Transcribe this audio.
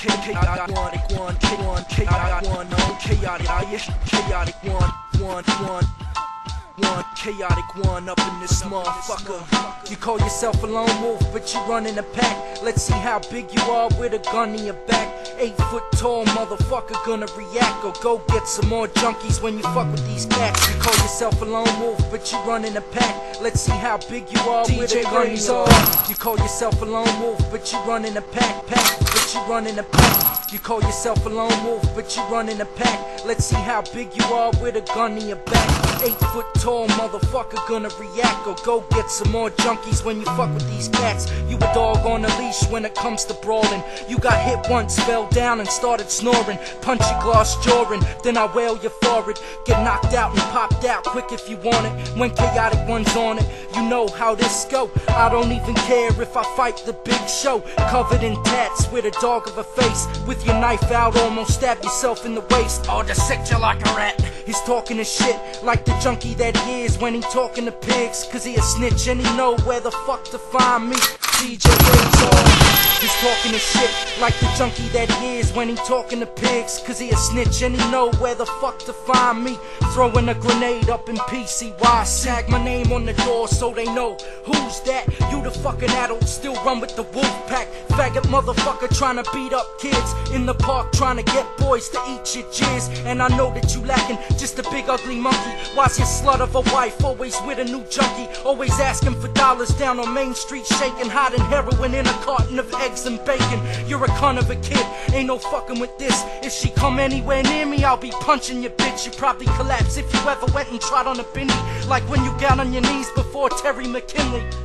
chaotic one up in this motherfucker. You call yourself a lone wolf, but you run in a pack. Let's see how big you are with a gun in your back. 8 foot tall motherfucker gonna react, or go get some more junkies when you fuck with these cats. You call yourself a lone wolf, but you run in a pack. Let's see how big you are with a gun in your back. You call yourself a lone wolf, but you run in a pack, but you run in a pack. You call yourself a lone wolf, but you run in a pack. Let's see how big you are with a gun in your back. 8 foot tall motherfucker gonna react, or go get some more junkies when you fuck with these cats. You a dog on a leash when it comes to brawling. You got hit once, fell down and started snoring. Punch your glass jawing, then I wail you for it. Get knocked out and popped out quick if you want it. When chaotic one's on it, you know how this go. I don't even care if I fight the big show. Covered in tats with a dog of a face. With your knife out, almost stab yourself in the waist. Or dissect you like a rat. He's talking his shit like the junkie that he is when he talking to pigs. Cause he a snitch and he know where the fuck to find me. DJ Razor. He's talking his shit like the junkie that he is when he talking to pigs. Cause he a snitch and he know where the fuck to find me. Throwing a grenade up in PCY. Sag my name on the door so they know who's that. You the fucking adult, still run with the wolf pack. Faggot motherfucker trying to beat up kids in the park, trying to get boys to eat your jizz. And I know that you lacking just a big ugly monkey. Why's your slut of a wife always with a new junkie? Always asking for dollars down on Main Street, shaking, hiding heroin in a carton of eggs and bacon. You're a cunt of a kid, ain't no fucking with this. If she come anywhere near me, I'll be punching your bitch. You probably collapse if you ever went and trod on a bindi, like when you got on your knees before Terry McKinley.